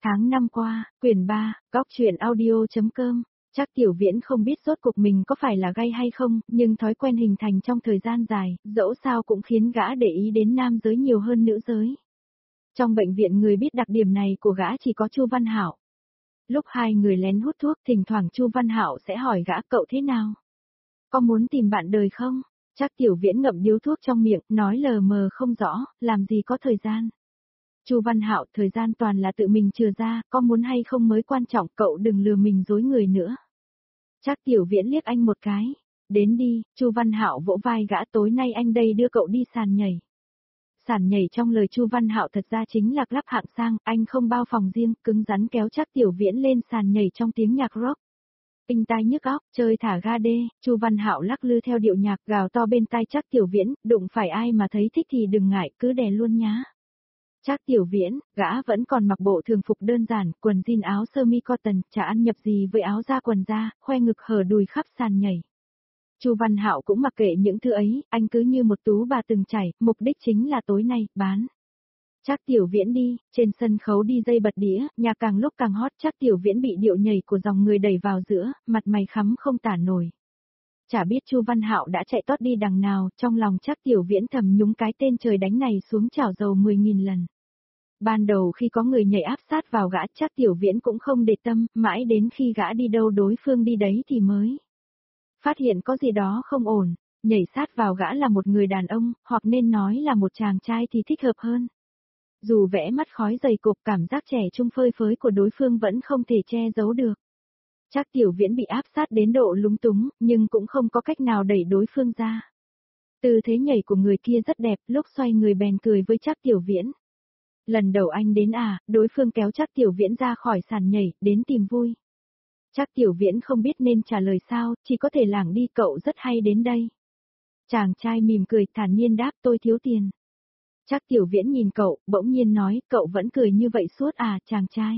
Tháng năm qua, quyển 3, góc truyện audio.com. Chắc Tiểu Viễn không biết rốt cuộc mình có phải là gay hay không, nhưng thói quen hình thành trong thời gian dài, dẫu sao cũng khiến gã để ý đến nam giới nhiều hơn nữ giới. Trong bệnh viện người biết đặc điểm này của gã chỉ có Chu Văn Hạo. Lúc hai người lén hút thuốc, thỉnh thoảng Chu Văn Hạo sẽ hỏi gã cậu thế nào? Có muốn tìm bạn đời không? Chắc Tiểu Viễn ngậm điếu thuốc trong miệng, nói lờ mờ không rõ, làm gì có thời gian. Chu Văn Hạo, thời gian toàn là tự mình chừa ra, có muốn hay không mới quan trọng, cậu đừng lừa mình dối người nữa. Chắc Tiểu Viễn liếc anh một cái. Đến đi, Chu Văn Hạo vỗ vai gã, tối nay anh đây đưa cậu đi sàn nhảy. Sàn nhảy trong lời Chu Văn Hạo thật ra chính là club hạng sang, anh không bao phòng riêng, cứng rắn kéo Chắc Tiểu Viễn lên sàn nhảy trong tiếng nhạc rock. Tinh tai nhức óc, chơi thả ga đê, Chu Văn Hạo lắc lư theo điệu nhạc, gào to bên tai Chắc Tiểu Viễn, đụng phải ai mà thấy thích thì đừng ngại, cứ đè luôn nhá. Chắc Tiểu Viễn, gã vẫn còn mặc bộ thường phục đơn giản, quần jean áo sơ mi cotton, chả ăn nhập gì với áo da quần da, khoe ngực hở đùi khắp sàn nhảy. Chu Văn Hạo cũng mặc kệ những thứ ấy, anh cứ như một tú bà từng chảy, mục đích chính là tối nay, bán. Chắc Tiểu Viễn đi, trên sân khấu đi dây bật đĩa, nhạc càng lúc càng hot, Chắc Tiểu Viễn bị điệu nhảy của dòng người đẩy vào giữa, mặt mày khắm không tả nổi. Chả biết Chu Văn Hạo đã chạy tót đi đằng nào, trong lòng Chắc Tiểu Viễn thầm nhúng cái tên trời đánh này xuống chảo dầu 10.000 lần. Ban đầu khi có người nhảy áp sát vào gã, Chắc Tiểu Viễn cũng không để tâm, mãi đến khi gã đi đâu đối phương đi đấy thì mới phát hiện có gì đó không ổn. Nhảy sát vào gã là một người đàn ông, hoặc nên nói là một chàng trai thì thích hợp hơn. Dù vẽ mắt khói dày cục, cảm giác trẻ trung phơi phới của đối phương vẫn không thể che giấu được. Chắc Tiểu Viễn bị áp sát đến độ lúng túng, nhưng cũng không có cách nào đẩy đối phương ra. Tư thế nhảy của người kia rất đẹp, lúc xoay người bèn cười với Chắc Tiểu Viễn. Lần đầu anh đến à, đối phương kéo Chắc Tiểu Viễn ra khỏi sàn nhảy, đến tìm vui. Chắc Tiểu Viễn không biết nên trả lời sao, chỉ có thể lảng đi, cậu rất hay đến đây. Chàng trai mỉm cười, thản nhiên đáp, tôi thiếu tiền. Chắc Tiểu Viễn nhìn cậu, bỗng nhiên nói, cậu vẫn cười như vậy suốt à, chàng trai.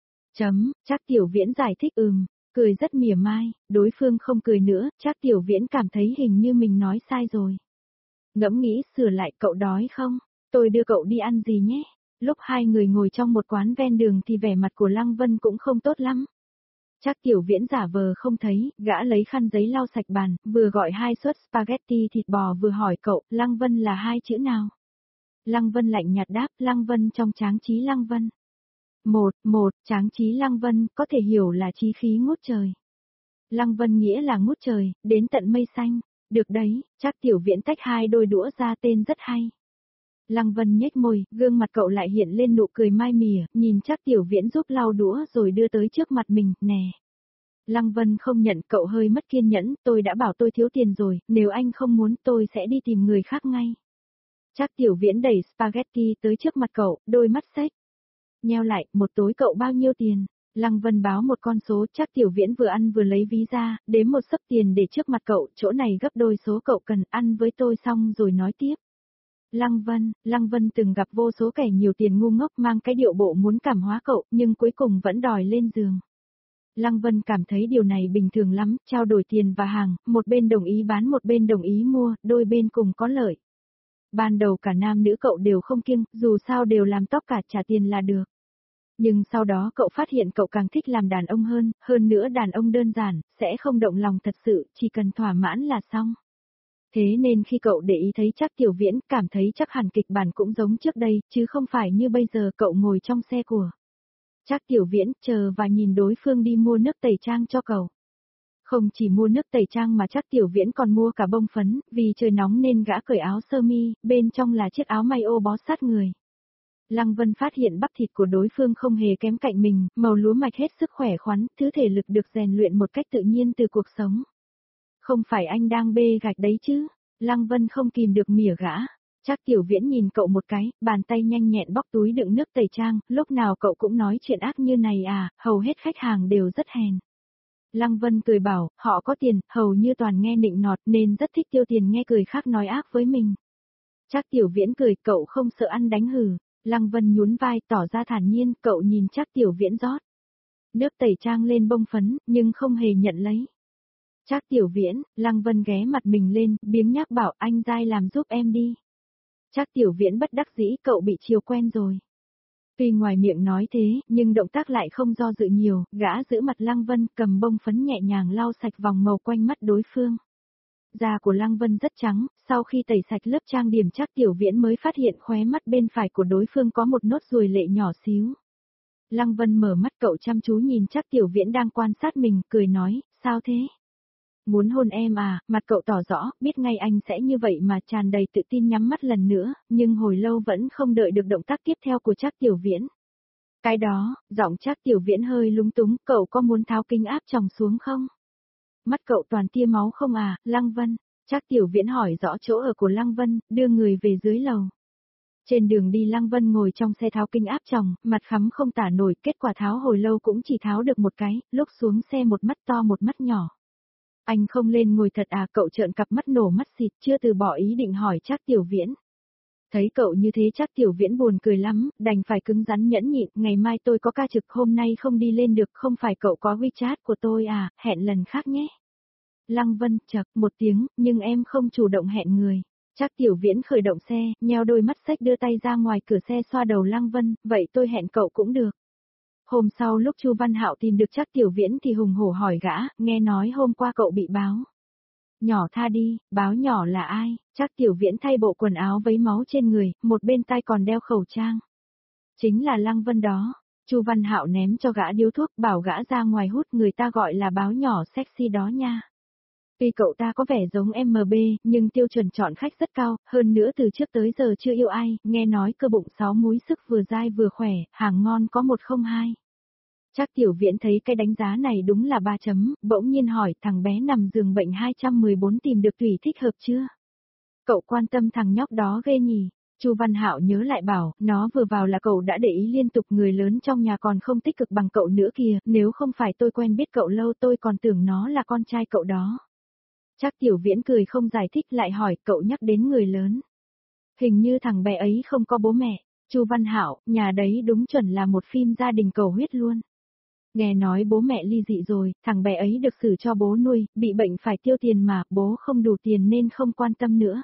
Chắc Tiểu Viễn giải thích cười rất mỉa mai, đối phương không cười nữa, Chắc Tiểu Viễn cảm thấy hình như mình nói sai rồi. Ngẫm nghĩ sửa lại, cậu đói không? Tôi đưa cậu đi ăn gì nhé? Lúc hai người ngồi trong một quán ven đường thì vẻ mặt của Lăng Vân cũng không tốt lắm. Chắc Tiểu Viễn giả vờ không thấy, gã lấy khăn giấy lau sạch bàn, vừa gọi 2 suất spaghetti thịt bò vừa hỏi cậu, Lăng Vân là 2 chữ nào? Lăng Vân lạnh nhạt đáp, Lăng Vân trong Tráng Trí Lăng Vân. Tráng Trí Lăng Vân, có thể hiểu là chí khí ngút trời. Lăng Vân nghĩa là ngút trời, đến tận mây xanh. Được đấy, Chắc Tiểu Viễn tách 2 đôi đũa ra, tên rất hay. Lăng Vân nhếch môi, gương mặt cậu lại hiện lên nụ cười mai mỉa, nhìn Chắc Tiểu Viễn giúp lau đũa rồi đưa tới trước mặt mình, nè. Lăng Vân không nhận, cậu hơi mất kiên nhẫn, tôi đã bảo tôi thiếu tiền rồi, nếu anh không muốn tôi sẽ đi tìm người khác ngay. Chắc Tiểu Viễn đẩy spaghetti tới trước mặt cậu, đôi mắt xếch. Nheo lại, một tối cậu bao nhiêu tiền? Lăng Vân báo một con số, Chắc Tiểu Viễn vừa ăn vừa lấy ví ra, đếm một xấp tiền để trước mặt cậu, chỗ này gấp đôi số cậu cần, ăn với tôi xong rồi nói tiếp. Lăng Vân từng gặp vô số kẻ nhiều tiền ngu ngốc mang cái điệu bộ muốn cảm hóa cậu, nhưng cuối cùng vẫn đòi lên giường. Lăng Vân cảm thấy điều này bình thường lắm, trao đổi tiền và hàng, một bên đồng ý bán một bên đồng ý mua, đôi bên cùng có lợi. Ban đầu cả nam nữ cậu đều không kiêng, dù sao đều làm tóc cả, trả tiền là được. Nhưng sau đó cậu phát hiện cậu càng thích làm đàn ông hơn nữa đàn ông đơn giản, sẽ không động lòng thật sự, chỉ cần thỏa mãn là xong. Thế nên khi cậu để ý thấy Chắc Tiểu Viễn, cảm thấy chắc hẳn kịch bản cũng giống trước đây, chứ không phải như bây giờ cậu ngồi trong xe của Chắc Tiểu Viễn, chờ và nhìn đối phương đi mua nước tẩy trang cho cậu. Không chỉ mua nước tẩy trang mà Chắc Tiểu Viễn còn mua cả bông phấn, vì trời nóng nên gã cởi áo sơ mi, bên trong là chiếc áo may ô bó sát người. Lăng Vân phát hiện bắp thịt của đối phương không hề kém cạnh mình, màu lúa mạch hết sức khỏe khoắn, thứ thể lực được rèn luyện một cách tự nhiên từ cuộc sống. Không phải anh đang bê gạch đấy chứ? Lăng Vân không kìm được mỉa gã. Chắc Tiểu Viễn nhìn cậu một cái, bàn tay nhanh nhẹn bóc túi đựng nước tẩy trang, lúc nào cậu cũng nói chuyện ác như này à, hầu hết khách hàng đều rất hèn. Lăng Vân cười bảo, họ có tiền, hầu như toàn nghe nịnh nọt nên rất thích tiêu tiền nghe người khác nói ác với mình. Chắc Tiểu Viễn cười, cậu không sợ ăn đánh hử. Lăng Vân nhún vai tỏ ra thản nhiên, cậu nhìn Chắc Tiểu Viễn rót nước tẩy trang lên bông phấn, nhưng không hề nhận lấy. Chắc Tiểu Viễn, Lăng Vân ghé mặt mình lên, biếng nhác bảo anh dai làm giúp em đi. Chắc Tiểu Viễn bất đắc dĩ, cậu bị chiều quen rồi. Tuy ngoài miệng nói thế, nhưng động tác lại không do dự nhiều, gã giữ mặt Lăng Vân cầm bông phấn nhẹ nhàng lau sạch vòng màu quanh mắt đối phương. Da của Lăng Vân rất trắng, sau khi tẩy sạch lớp trang điểm Trác Tiểu Viễn mới phát hiện khóe mắt bên phải của đối phương có một nốt ruồi lệ nhỏ xíu. Lăng Vân mở mắt, cậu chăm chú nhìn Trác Tiểu Viễn đang quan sát mình, cười nói, sao thế? Muốn hôn em à? Mặt cậu tỏ rõ, biết ngay anh sẽ như vậy mà tràn đầy tự tin nhắm mắt lần nữa, nhưng hồi lâu vẫn không đợi được động tác tiếp theo của Trác Tiểu Viễn. Cái đó, giọng Trác Tiểu Viễn hơi lúng túng, cậu có muốn tháo kính áp tròng xuống không? Mắt cậu toàn tia máu không à, Lăng Vân? Trác Tiểu Viễn hỏi rõ chỗ ở của Lăng Vân, đưa người về dưới lầu. Trên đường đi Lăng Vân ngồi trong xe tháo kính áp tròng, mặt khắm không tả nổi, kết quả tháo hồi lâu cũng chỉ tháo được một cái, lúc xuống xe một mắt to một mắt nhỏ. Anh không lên ngồi thật à? Cậu trợn cặp mắt nổ mắt xịt, chưa từ bỏ ý định hỏi Trác Tiểu Viễn. Thấy cậu như thế Trác Tiểu Viễn buồn cười lắm, đành phải cứng rắn nhẫn nhịn, ngày mai tôi có ca trực, hôm nay không đi lên được, không phải cậu có WeChat của tôi à, hẹn lần khác nhé. Lăng Vân chậc một tiếng, nhưng em không chủ động hẹn người. Trác Tiểu Viễn khởi động xe, nheo đôi mắt xếch đưa tay ra ngoài cửa xe xoa đầu Lăng Vân, vậy tôi hẹn cậu cũng được. Hôm sau lúc Chu Văn Hạo tìm được Trác Tiểu Viễn thì hùng hổ hỏi gã, nghe nói hôm qua cậu bị báo. Nhỏ tha đi, báo nhỏ là ai? Trác Tiểu Viễn thay bộ quần áo vấy máu trên người, một bên tai còn đeo khẩu trang. Chính là Lăng Vân đó. Chu Văn Hạo ném cho gã điếu thuốc, bảo gã ra ngoài hút, người ta gọi là báo nhỏ sexy đó nha. Tuy cậu ta có vẻ giống MB, nhưng tiêu chuẩn chọn khách rất cao, hơn nữa từ trước tới giờ chưa yêu ai, nghe nói cơ bụng 6 múi sức vừa dai vừa khỏe, hàng ngon có 102. Trác Tiểu Viễn thấy cái đánh giá này đúng là 3 chấm, bỗng nhiên hỏi thằng bé nằm giường bệnh 214 tìm được tùy thích hợp chưa? Cậu quan tâm thằng nhóc đó ghê nhỉ? Chu Văn Hạo nhớ lại bảo, nó vừa vào là cậu đã để ý liên tục, người lớn trong nhà còn không tích cực bằng cậu nữa kìa, nếu không phải tôi quen biết cậu lâu tôi còn tưởng nó là con trai cậu đó. Trác Tiểu Viễn cười không giải thích, lại hỏi cậu nhắc đến người lớn. Hình như thằng bé ấy không có bố mẹ. Chu Văn Hạo, nhà đấy đúng chuẩn là một phim gia đình cầu huyết luôn. Nghe nói bố mẹ ly dị rồi, thằng bé ấy được xử cho bố nuôi, bị bệnh phải tiêu tiền mà, bố không đủ tiền nên không quan tâm nữa.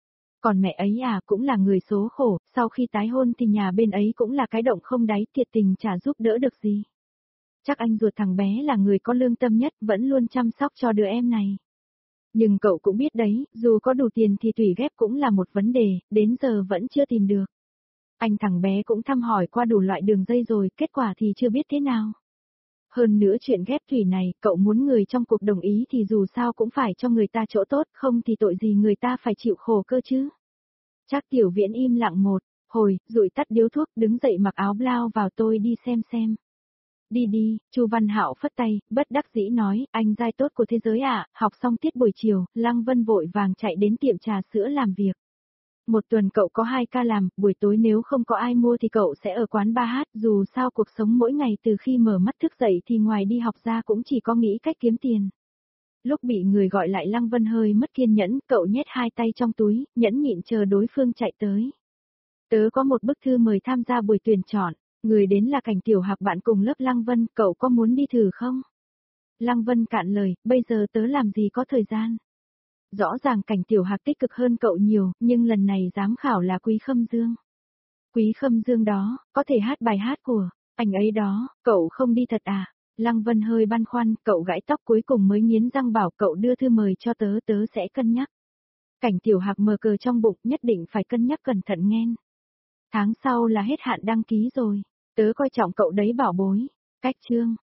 Còn mẹ ấy à cũng là người số khổ, sau khi tái hôn thì nhà bên ấy cũng là cái động không đáy, thiệt tình chả giúp đỡ được gì. Chắc anh ruột thằng bé là người có lương tâm nhất, vẫn luôn chăm sóc cho đứa em này. Nhưng cậu cũng biết đấy, dù có đủ tiền thì tủy ghép cũng là một vấn đề, đến giờ vẫn chưa tìm được. Anh thằng bé cũng thăm hỏi qua đủ loại đường dây rồi, kết quả thì chưa biết thế nào. Hơn nữa chuyện ghép thủy này, cậu muốn người trong cuộc đồng ý thì dù sao cũng phải cho người ta chỗ tốt, không thì tội gì người ta phải chịu khổ cơ chứ. Trác Tiểu Viễn im lặng một hồi, rụi tắt điếu thuốc, đứng dậy mặc áo blau vào, tôi đi xem. Đi đi, Chu Văn Hạo phất tay, bất đắc dĩ nói, anh giai tốt của thế giới à, học xong tiết buổi chiều, Lăng Vân vội vàng chạy đến tiệm trà sữa làm việc. Một tuần cậu có 2 ca làm, buổi tối nếu không có ai mua thì cậu sẽ ở quán bar hát, dù sao cuộc sống mỗi ngày từ khi mở mắt thức dậy thì ngoài đi học ra cũng chỉ có nghĩ cách kiếm tiền. Lúc bị người gọi lại Lăng Vân hơi mất kiên nhẫn, cậu nhét 2 tay trong túi, nhẫn nhịn chờ đối phương chạy tới. Tớ có một bức thư mời tham gia buổi tuyển chọn, người đến là Cảnh Tiểu Hạc bạn cùng lớp Lăng Vân, cậu có muốn đi thử không? Lăng Vân cạn lời, bây giờ tớ làm gì có thời gian. Rõ ràng Cảnh Tiểu Hạc tích cực hơn cậu nhiều, nhưng lần này giám khảo là Quý Khâm Dương. Quý Khâm Dương đó, có thể hát bài hát của anh ấy đó, cậu không đi thật à? Lăng Vân hơi băn khoăn, cậu gãi tóc cuối cùng mới nghiến răng bảo cậu đưa thư mời cho tớ, tớ sẽ cân nhắc. Cảnh Tiểu Hạc mờ cờ trong bụng, nhất định phải cân nhắc cẩn thận nghen. Tháng sau là hết hạn đăng ký rồi, tớ coi trọng cậu đấy bảo bối. Cách chương